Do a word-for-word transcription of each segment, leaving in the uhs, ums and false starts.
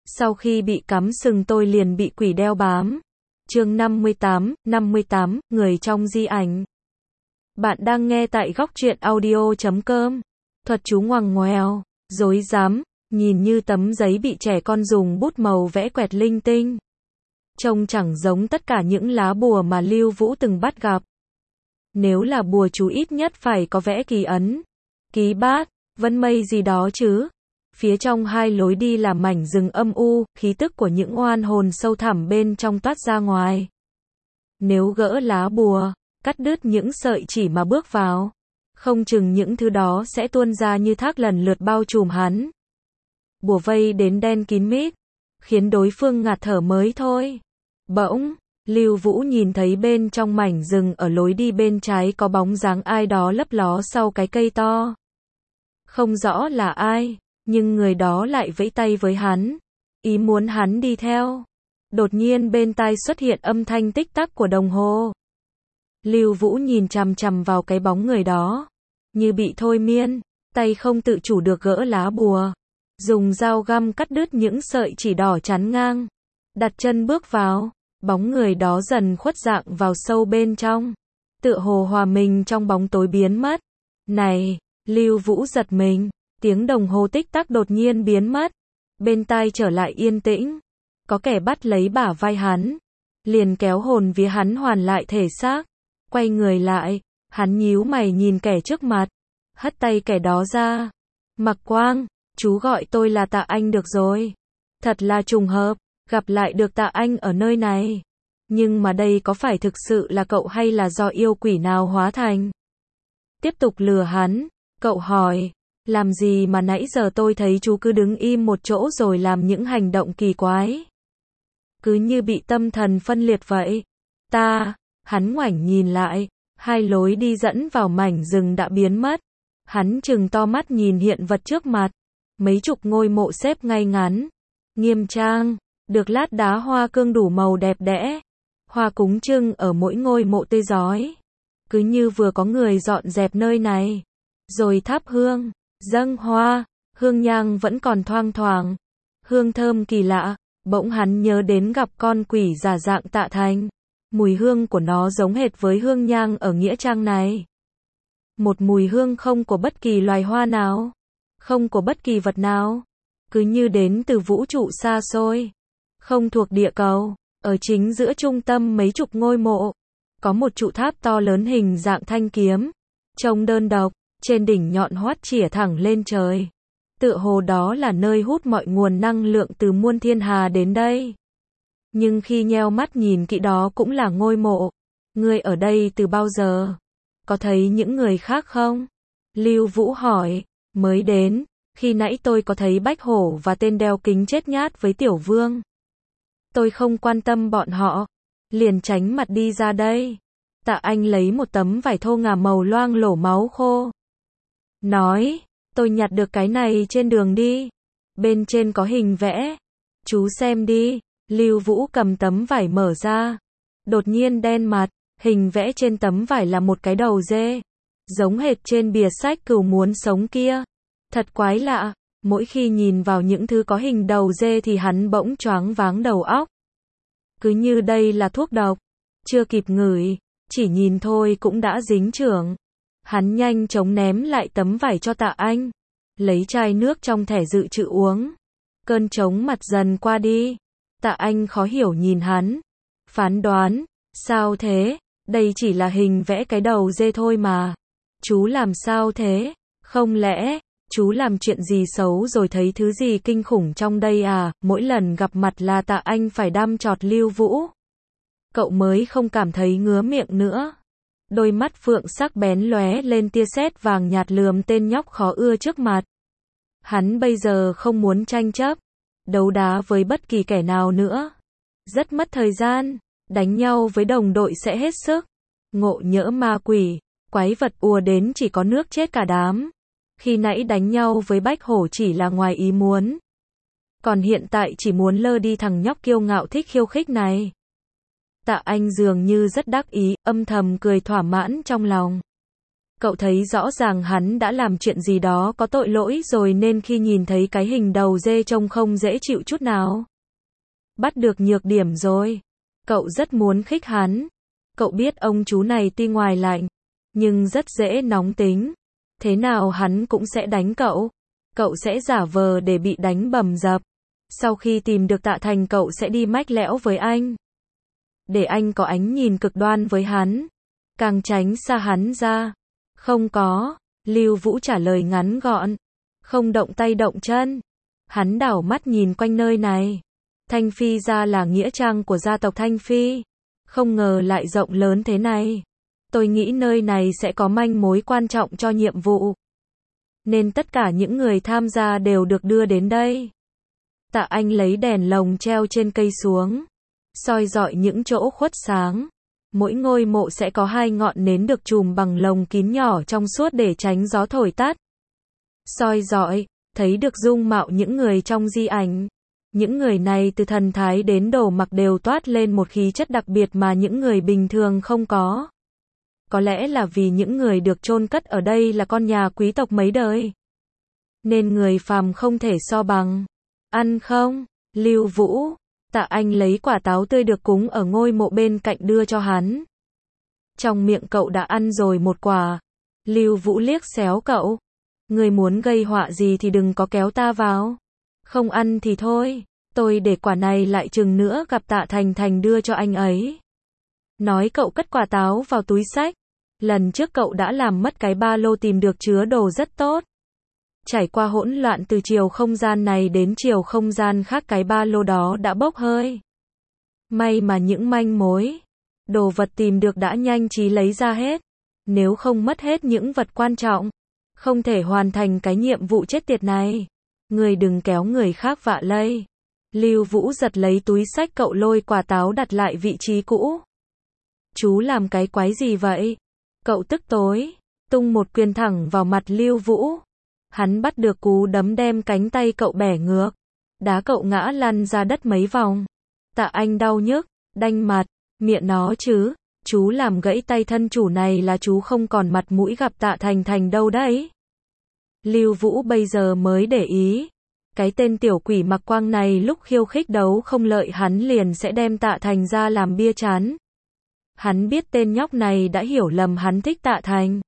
Sau khi bị cắm sừng tôi liền bị quỷ đeo bám. Chương năm mươi tám, năm mươi tám, người trong di ảnh. Bạn đang nghe tại góc truyện audio chấm com. Thuật chú ngoằng ngoèo, rối rắm, nhìn như tấm giấy bị trẻ con dùng bút màu vẽ quẹt linh tinh. Trông chẳng giống tất cả những lá bùa mà Lưu Vũ từng bắt gặp. Nếu là bùa chú ít nhất phải có vẽ kỳ ấn, ký bát, vân mây gì đó chứ. Phía trong hai lối đi là mảnh rừng âm u, khí tức của những oan hồn sâu thẳm bên trong toát ra ngoài. Nếu gỡ lá bùa, cắt đứt những sợi chỉ mà bước vào, không chừng những thứ đó sẽ tuôn ra như thác lần lượt bao trùm hắn. Bùa vây đến đen kín mít, khiến đối phương ngạt thở mới thôi. Bỗng, Lưu Vũ nhìn thấy bên trong mảnh rừng ở lối đi bên trái có bóng dáng ai đó lấp ló sau cái cây to. Không rõ là ai, nhưng người đó lại vẫy tay với hắn, ý muốn hắn đi theo. Đột nhiên bên tai xuất hiện âm thanh tích tắc của đồng hồ. Lưu Vũ nhìn chằm chằm vào cái bóng người đó, như bị thôi miên, tay không tự chủ được gỡ lá bùa, dùng dao găm cắt đứt những sợi chỉ đỏ chắn ngang, đặt chân bước vào. Bóng người đó dần khuất dạng vào sâu bên trong, tựa hồ hòa mình trong bóng tối biến mất. Này, Lưu Vũ giật mình, tiếng đồng hồ tích tắc đột nhiên biến mất, bên tai trở lại yên tĩnh. Có kẻ bắt lấy bả vai hắn, liền kéo hồn vía hắn hoàn lại thể xác. Quay người lại, hắn nhíu mày nhìn kẻ trước mặt, hất tay kẻ đó ra. Mặc Quang, chú gọi tôi là Tạ Anh được rồi. Thật là trùng hợp, gặp lại được Tạ Anh ở nơi này. Nhưng mà đây có phải thực sự là cậu hay là do yêu quỷ nào hóa thành? Tiếp tục lừa hắn, cậu hỏi, làm gì mà nãy giờ tôi thấy chú cứ đứng im một chỗ rồi làm những hành động kỳ quái. Cứ như bị tâm thần phân liệt vậy. Ta, hắn ngoảnh nhìn lại, hai lối đi dẫn vào mảnh rừng đã biến mất. Hắn trừng to mắt nhìn hiện vật trước mặt, mấy chục ngôi mộ xếp ngay ngắn, nghiêm trang, được lát đá hoa cương đủ màu đẹp đẽ. Hoa cúng trưng ở mỗi ngôi mộ tươi rói, cứ như vừa có người dọn dẹp nơi này. Rồi thắp hương, dâng hoa, hương nhang vẫn còn thoang thoảng, hương thơm kỳ lạ. Bỗng hắn nhớ đến gặp con quỷ giả dạng Tạ Thành, mùi hương của nó giống hệt với hương nhang ở nghĩa trang này. Một mùi hương không của bất kỳ loài hoa nào, không của bất kỳ vật nào, cứ như đến từ vũ trụ xa xôi, không thuộc địa cầu. Ở chính giữa trung tâm mấy chục ngôi mộ, có một trụ tháp to lớn hình dạng thanh kiếm, trông đơn độc, trên đỉnh nhọn hoắt chĩa thẳng lên trời. Tựa hồ đó là nơi hút mọi nguồn năng lượng từ muôn thiên hà đến đây. Nhưng khi nheo mắt nhìn kỹ đó cũng là ngôi mộ. Ngươi ở đây từ bao giờ? Có thấy những người khác không? Lưu Vũ hỏi, mới đến, khi nãy tôi có thấy Bách Hổ và tên đeo kính chết nhát với Tiểu Vương. Tôi không quan tâm bọn họ, liền tránh mặt đi ra đây. Tạ Anh lấy một tấm vải thô ngà màu loang lổ máu khô. Nói, tôi nhặt được cái này trên đường đi. Bên trên có hình vẽ. Chú xem đi. Lưu Vũ cầm tấm vải mở ra. Đột nhiên đen mặt, hình vẽ trên tấm vải là một cái đầu dê. Giống hệt trên bìa sách Cừu Muốn Sống kia. Thật quái lạ. Mỗi khi nhìn vào những thứ có hình đầu dê thì hắn bỗng choáng váng đầu óc. Cứ như đây là thuốc độc. Chưa kịp ngửi, chỉ nhìn thôi cũng đã dính chưởng. Hắn nhanh chóng ném lại tấm vải cho Tạ Anh. Lấy chai nước trong thẻ dự trữ uống. Cơn chóng mặt dần qua đi. Tạ Anh khó hiểu nhìn hắn. Phán đoán, sao thế? Đây chỉ là hình vẽ cái đầu dê thôi mà. Chú làm sao thế? Không lẽ chú làm chuyện gì xấu rồi thấy thứ gì kinh khủng trong đây à? Mỗi lần gặp mặt là Tạ Anh phải đăm chọt Lưu Vũ. Cậu mới không cảm thấy ngứa miệng nữa. Đôi mắt phượng sắc bén lóe lên tia sét vàng nhạt lườm tên nhóc khó ưa trước mặt. Hắn bây giờ không muốn tranh chấp, đấu đá với bất kỳ kẻ nào nữa. Rất mất thời gian, đánh nhau với đồng đội sẽ hết sức. Ngộ nhỡ ma quỷ, quái vật ùa đến chỉ có nước chết cả đám. Khi nãy đánh nhau với Bách Hổ chỉ là ngoài ý muốn. Còn hiện tại chỉ muốn lơ đi thằng nhóc kiêu ngạo thích khiêu khích này. Tạ Anh dường như rất đắc ý, âm thầm cười thỏa mãn trong lòng. Cậu thấy rõ ràng hắn đã làm chuyện gì đó có tội lỗi rồi nên khi nhìn thấy cái hình đầu dê trông không dễ chịu chút nào. Bắt được nhược điểm rồi. Cậu rất muốn khích hắn. Cậu biết ông chú này tuy ngoài lạnh, nhưng rất dễ nóng tính. Thế nào hắn cũng sẽ đánh cậu. Cậu sẽ giả vờ để bị đánh bầm dập. Sau khi tìm được Tạ Thành cậu sẽ đi mách lẻo với anh. Để anh có ánh nhìn cực đoan với hắn. Càng tránh xa hắn ra. Không có. Lưu Vũ trả lời ngắn gọn. Không động tay động chân. Hắn đảo mắt nhìn quanh nơi này. Thanh Phi gia là nghĩa trang của gia tộc Thanh Phi. Không ngờ lại rộng lớn thế này. Tôi nghĩ nơi này sẽ có manh mối quan trọng cho nhiệm vụ. Nên tất cả những người tham gia đều được đưa đến đây. Tạ Anh lấy đèn lồng treo trên cây xuống. Soi rọi những chỗ khuất sáng. Mỗi ngôi mộ sẽ có hai ngọn nến được chùm bằng lồng kín nhỏ trong suốt để tránh gió thổi tắt. Soi rọi, thấy được dung mạo những người trong di ảnh. Những người này từ thần thái đến đồ mặc đều toát lên một khí chất đặc biệt mà những người bình thường không có. Có lẽ là vì những người được chôn cất ở đây là con nhà quý tộc mấy đời. Nên người phàm không thể so bằng. Ăn không? Lưu Vũ. Tạ Anh lấy quả táo tươi được cúng ở ngôi mộ bên cạnh đưa cho hắn. Trong miệng cậu đã ăn rồi một quả. Lưu Vũ liếc xéo cậu. Người muốn gây họa gì thì đừng có kéo ta vào. Không ăn thì thôi. Tôi để quả này lại chừng nữa gặp Tạ Thành Thành đưa cho anh ấy. Nói cậu cất quả táo vào túi xách. Lần trước cậu đã làm mất cái ba lô tìm được chứa đồ rất tốt. Trải qua hỗn loạn từ chiều không gian này đến chiều không gian khác cái ba lô đó đã bốc hơi. May mà những manh mối, đồ vật tìm được đã nhanh trí lấy ra hết. Nếu không mất hết những vật quan trọng, không thể hoàn thành cái nhiệm vụ chết tiệt này. Người đừng kéo người khác vạ lây. Lưu Vũ giật lấy túi xách cậu lôi quả táo đặt lại vị trí cũ. Chú làm cái quái gì vậy? Cậu tức tối, tung một quyền thẳng vào mặt Lưu Vũ. Hắn bắt được cú đấm đem cánh tay cậu bẻ ngược. Đá cậu ngã lăn ra đất mấy vòng. Tạ Anh đau nhức, đanh mặt, miệng nó chứ. Chú làm gãy tay thân chủ này là chú không còn mặt mũi gặp Tạ Thành Thành đâu đấy. Lưu Vũ bây giờ mới để ý. Cái tên tiểu quỷ mặc quang này lúc khiêu khích đấu không lợi hắn liền sẽ đem Tạ Thành ra làm bia chán. Hắn biết tên nhóc này đã hiểu lầm hắn thích Tạ Thành.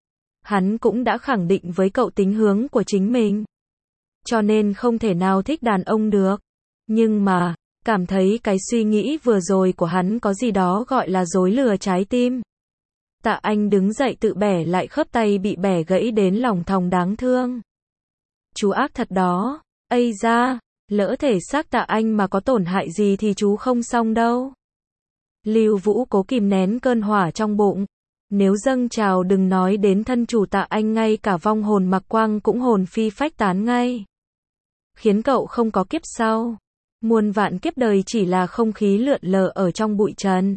Hắn cũng đã khẳng định với cậu tính hướng của chính mình. Cho nên không thể nào thích đàn ông được. Nhưng mà, cảm thấy cái suy nghĩ vừa rồi của hắn có gì đó gọi là dối lừa trái tim. Tạ Anh đứng dậy tự bẻ lại khớp tay bị bẻ gãy đến lòng thòng đáng thương. Chú ác thật đó. Ây da, lỡ thể xác Tạ Anh mà có tổn hại gì thì chú không xong đâu. Lưu Vũ cố kìm nén cơn hỏa trong bụng. Nếu dâng trào đừng nói đến thân chủ Tạ Anh, ngay cả vong hồn mặc quang cũng hồn phi phách tán ngay. Khiến cậu không có kiếp sau. Muôn vạn kiếp đời chỉ là không khí lượn lờ ở trong bụi trần.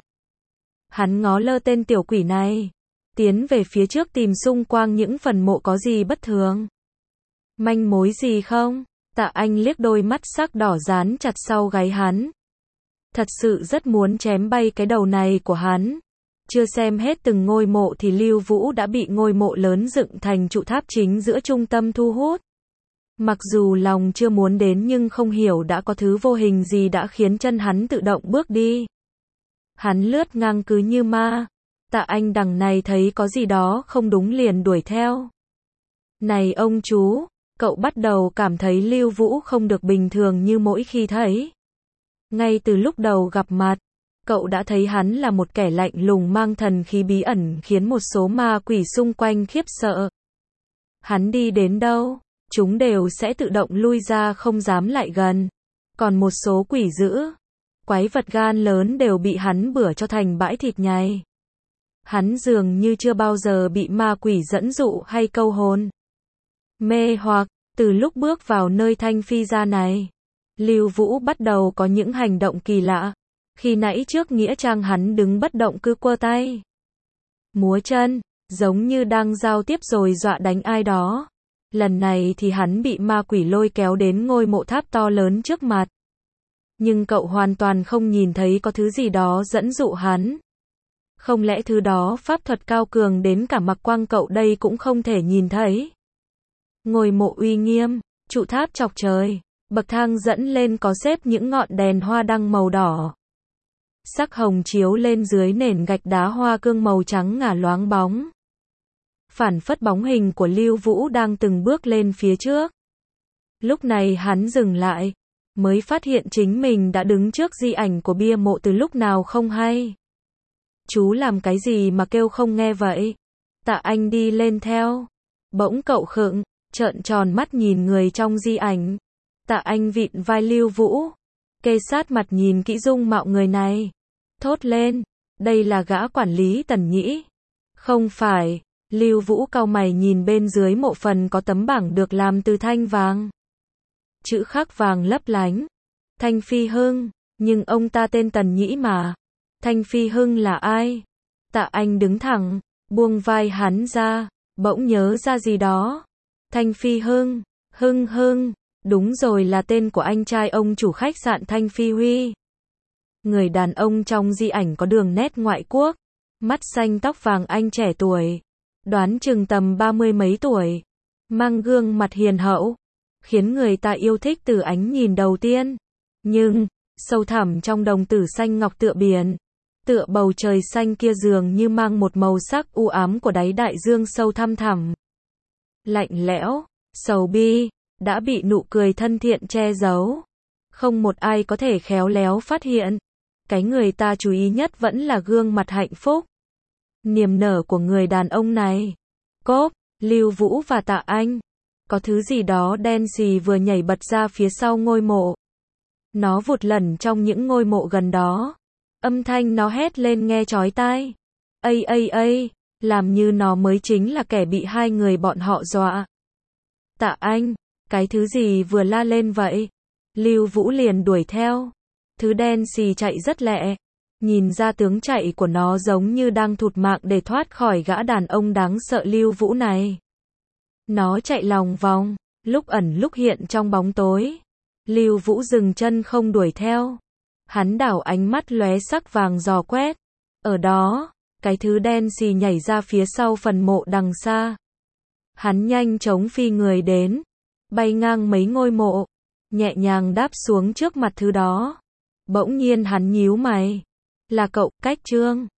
Hắn ngó lơ tên tiểu quỷ này. Tiến về phía trước tìm xung quanh những phần mộ có gì bất thường. Manh mối gì không? Tạ Anh liếc đôi mắt sắc đỏ dán chặt sau gáy hắn. Thật sự rất muốn chém bay cái đầu này của hắn. Chưa xem hết từng ngôi mộ thì Lưu Vũ đã bị ngôi mộ lớn dựng thành trụ tháp chính giữa trung tâm thu hút. Mặc dù lòng chưa muốn đến nhưng không hiểu đã có thứ vô hình gì đã khiến chân hắn tự động bước đi. Hắn lướt ngang cứ như ma. Tạ Anh đằng này thấy có gì đó không đúng liền đuổi theo. Này ông chú, cậu bắt đầu cảm thấy Lưu Vũ không được bình thường như mỗi khi thấy. Ngay từ lúc đầu gặp mặt, cậu đã thấy hắn là một kẻ lạnh lùng mang thần khí bí ẩn khiến một số ma quỷ xung quanh khiếp sợ. Hắn đi đến đâu, chúng đều sẽ tự động lui ra không dám lại gần. Còn một số quỷ dữ, quái vật gan lớn đều bị hắn bửa cho thành bãi thịt nhầy. Hắn dường như chưa bao giờ bị ma quỷ dẫn dụ hay câu hồn. Mê hoặc, từ lúc bước vào nơi Thanh Phi gia này, Lưu Vũ bắt đầu có những hành động kỳ lạ. Khi nãy trước nghĩa trang hắn đứng bất động cứ quơ tay, múa chân, giống như đang giao tiếp rồi dọa đánh ai đó. Lần này thì hắn bị ma quỷ lôi kéo đến ngôi mộ tháp to lớn trước mặt. Nhưng cậu hoàn toàn không nhìn thấy có thứ gì đó dẫn dụ hắn. Không lẽ thứ đó pháp thuật cao cường đến cả Mặc Quang cậu đây cũng không thể nhìn thấy? Ngôi mộ uy nghiêm, trụ tháp chọc trời, bậc thang dẫn lên có xếp những ngọn đèn hoa đăng màu đỏ. Sắc hồng chiếu lên dưới nền gạch đá hoa cương màu trắng ngả loáng bóng. Phản phất bóng hình của Lưu Vũ đang từng bước lên phía trước. Lúc này hắn dừng lại, mới phát hiện chính mình đã đứng trước di ảnh của bia mộ từ lúc nào không hay. Chú làm cái gì mà kêu không nghe vậy? Tạ Anh đi lên theo. Bỗng cậu khựng, trợn tròn mắt nhìn người trong di ảnh. Tạ Anh vịn vai Lưu Vũ, kê sát mặt nhìn kỹ dung mạo người này. Thốt lên, đây là gã quản lý Tần Nhĩ. Không phải, Lưu Vũ cau mày nhìn bên dưới mộ phần có tấm bảng được làm từ thanh vàng. Chữ khắc vàng lấp lánh. Thanh Phi Hưng, nhưng ông ta tên Tần Nhĩ mà. Thanh Phi Hưng là ai? Tạ Anh đứng thẳng, buông vai hắn ra, bỗng nhớ ra gì đó. Thanh Phi Hưng, Hưng Hưng, đúng rồi, là tên của anh trai ông chủ khách sạn Thanh Phi Huy. Người đàn ông trong di ảnh có đường nét ngoại quốc, mắt xanh tóc vàng, anh trẻ tuổi, đoán chừng tầm ba mươi mấy tuổi, mang gương mặt hiền hậu, khiến người ta yêu thích từ ánh nhìn đầu tiên. Nhưng, sâu thẳm trong đồng tử xanh ngọc tựa biển, tựa bầu trời xanh kia dường như mang một màu sắc u ám của đáy đại dương sâu thăm thẳm. Lạnh lẽo, sầu bi, đã bị nụ cười thân thiện che giấu. Không một ai có thể khéo léo phát hiện. Cái người ta chú ý nhất vẫn là gương mặt hạnh phúc, niềm nở của người đàn ông này. Cốp, Lưu Vũ và Tạ Anh. Có thứ gì đó đen xì vừa nhảy bật ra phía sau ngôi mộ. Nó vụt lẩn trong những ngôi mộ gần đó. Âm thanh nó hét lên nghe chói tai. Ây ây ây, làm như nó mới chính là kẻ bị hai người bọn họ dọa. Tạ Anh, cái thứ gì vừa la lên vậy? Lưu Vũ liền đuổi theo. Thứ đen xì chạy rất lẹ. Nhìn ra tướng chạy của nó giống như đang thụt mạng để thoát khỏi gã đàn ông đáng sợ Lưu Vũ này. Nó chạy lòng vòng, lúc ẩn lúc hiện trong bóng tối. Lưu Vũ dừng chân không đuổi theo. Hắn đảo ánh mắt lóe sắc vàng dò quét. Ở đó, cái thứ đen xì nhảy ra phía sau phần mộ đằng xa. Hắn nhanh chóng phi người đến, bay ngang mấy ngôi mộ, nhẹ nhàng đáp xuống trước mặt thứ đó. Bỗng nhiên hắn nhíu mày. Là cậu, Cách Trương.